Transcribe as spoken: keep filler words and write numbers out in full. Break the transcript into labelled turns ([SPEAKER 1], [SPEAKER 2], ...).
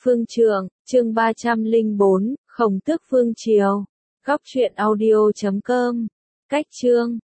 [SPEAKER 1] Phương Trượng, chương ba trăm lẻ bốn, Khổng Tước Phương Triều. Góc truyện audio chấm com. Cách chương